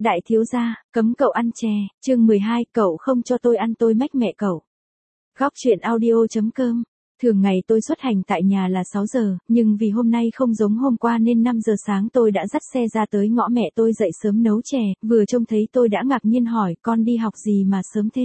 Đại thiếu gia, cấm cậu ăn chè, chương 12, cậu không cho tôi ăn tôi mách mẹ cậu. Góc chuyện audio.com. Thường ngày tôi xuất hành tại nhà là 6 giờ, nhưng vì hôm nay không giống hôm qua nên 5 giờ sáng tôi đã dắt xe ra tới ngõ mẹ tôi dậy sớm nấu chè, vừa trông thấy tôi đã ngạc nhiên hỏi con đi học gì mà sớm thế.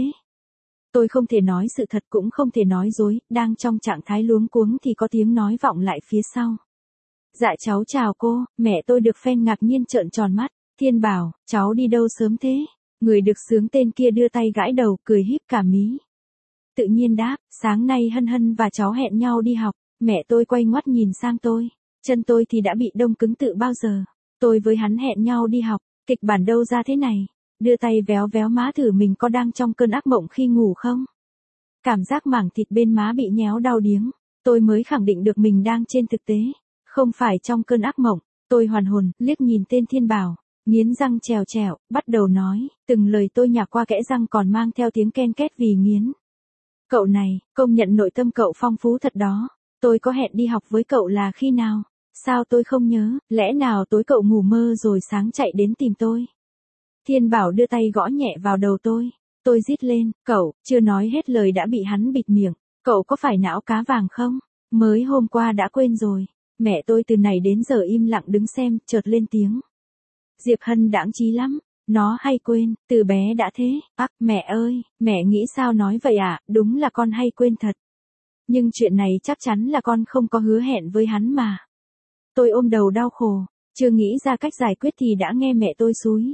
Tôi không thể nói sự thật cũng không thể nói dối, đang trong trạng thái luống cuống thì có tiếng nói vọng lại phía sau. Dạ cháu chào cô, mẹ tôi được phen ngạc nhiên trợn tròn mắt. Thiên bảo, cháu đi đâu sớm thế? Người được xướng tên kia đưa tay gãi đầu, cười híp cả mí. Tự nhiên đáp, sáng nay Hân Hân và cháu hẹn nhau đi học. Mẹ tôi quay ngoắt nhìn sang tôi. Chân tôi thì đã bị đông cứng tự bao giờ. Tôi với hắn hẹn nhau đi học, kịch bản đâu ra thế này? Đưa tay véo véo má thử mình có đang trong cơn ác mộng khi ngủ không? Cảm giác mảng thịt bên má bị nhéo đau điếng. Tôi mới khẳng định được mình đang trên thực tế. Không phải trong cơn ác mộng. Tôi hoàn hồn, liếc nhìn tên Thiên Bảo. Nghiến răng trèo trèo, bắt đầu nói, từng lời tôi nhả qua kẽ răng còn mang theo tiếng ken két vì nghiến. Cậu này, công nhận nội tâm cậu phong phú thật đó. Tôi có hẹn đi học với cậu là khi nào? Sao tôi không nhớ, lẽ nào tối cậu ngủ mơ rồi sáng chạy đến tìm tôi? Thiên Bảo đưa tay gõ nhẹ vào đầu tôi. Tôi rít lên, cậu, chưa nói hết lời đã bị hắn bịt miệng. Cậu có phải não cá vàng không? Mới hôm qua đã quên rồi. Mẹ tôi từ này đến giờ im lặng đứng xem, chợt lên tiếng. Diệp Hân đãng trí lắm, nó hay quên, từ bé đã thế. Mẹ ơi, mẹ nghĩ sao nói vậy ạ, đúng là con hay quên thật. Nhưng chuyện này chắc chắn là con không có hứa hẹn với hắn mà. Tôi ôm đầu đau khổ, chưa nghĩ ra cách giải quyết thì đã nghe mẹ tôi xúi.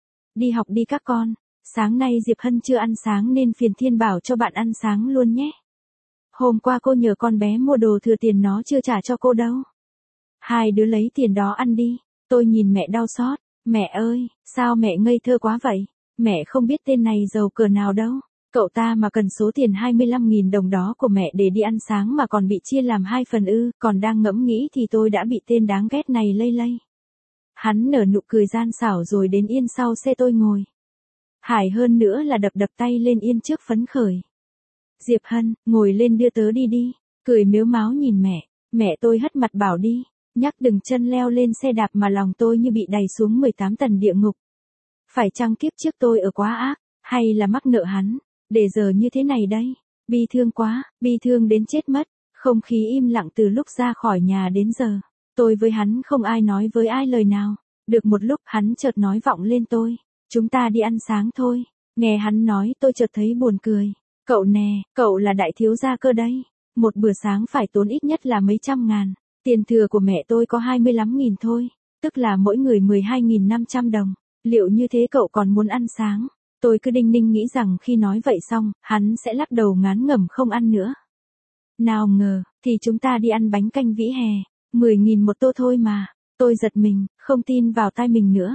Đi học đi các con, sáng nay Diệp Hân chưa ăn sáng nên phiền Thiên Bảo cho bạn ăn sáng luôn nhé. Hôm qua cô nhờ con bé mua đồ thừa tiền nó chưa trả cho cô đâu. Hai đứa lấy tiền đó ăn đi. Tôi nhìn mẹ đau xót. Mẹ ơi, sao mẹ ngây thơ quá vậy? Mẹ không biết tên này giàu cỡ nào đâu. Cậu ta mà cần số tiền 25.000 đồng đó của mẹ để đi ăn sáng mà còn bị chia làm 2 phần ư. Còn đang ngẫm nghĩ thì tôi đã bị tên đáng ghét này lây lây. Hắn nở nụ cười gian xảo rồi đến yên sau xe tôi ngồi. Hài hơn nữa là đập đập tay lên yên trước phấn khởi. Diệp Hân, ngồi lên đưa tớ đi đi. Cười mếu máo nhìn mẹ. Mẹ tôi hất mặt bảo đi. Nhắc đừng chân leo lên xe đạp mà lòng tôi như bị đày xuống 18 tầng địa ngục. Phải chăng kiếp trước tôi ở quá ác, hay là mắc nợ hắn, để giờ như thế này đây. Bi thương quá, bi thương đến chết mất. Không khí im lặng từ lúc ra khỏi nhà đến giờ. Tôi với hắn không ai nói với ai lời nào. Được một lúc hắn chợt nói vọng lên tôi. Chúng ta đi ăn sáng thôi. Nghe hắn nói tôi chợt thấy buồn cười. Cậu nè, cậu là đại thiếu gia cơ đấy. Một bữa sáng phải tốn ít nhất là mấy trăm ngàn. Tiền thừa của mẹ tôi có 25.000 thôi, tức là mỗi người 12.500 đồng. Liệu như thế cậu còn muốn ăn sáng? Tôi cứ đinh ninh nghĩ rằng khi nói vậy xong, hắn sẽ lắc đầu ngán ngẩm không ăn nữa. Nào ngờ, thì chúng ta đi ăn bánh canh Vĩ Hè, 10.000 một tô thôi mà. Tôi giật mình, không tin vào tai mình nữa.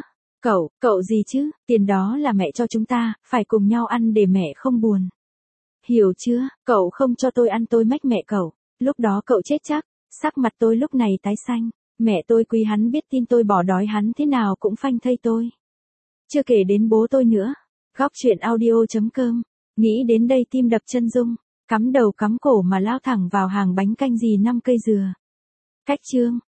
Cậu gì chứ, tiền đó là mẹ cho chúng ta, phải cùng nhau ăn để mẹ không buồn. Hiểu chưa, cậu không cho tôi ăn tôi mách mẹ cậu, lúc đó cậu chết chắc. Sắc mặt tôi lúc này tái xanh, mẹ tôi quý hắn biết tin tôi bỏ đói hắn thế nào cũng phanh thây tôi. Chưa kể đến bố tôi nữa. Góc chuyện audio.com. Nghĩ đến đây tim đập chân rung, cắm đầu cắm cổ mà lao thẳng vào hàng bánh canh gì 5 cây dừa. Cách chương.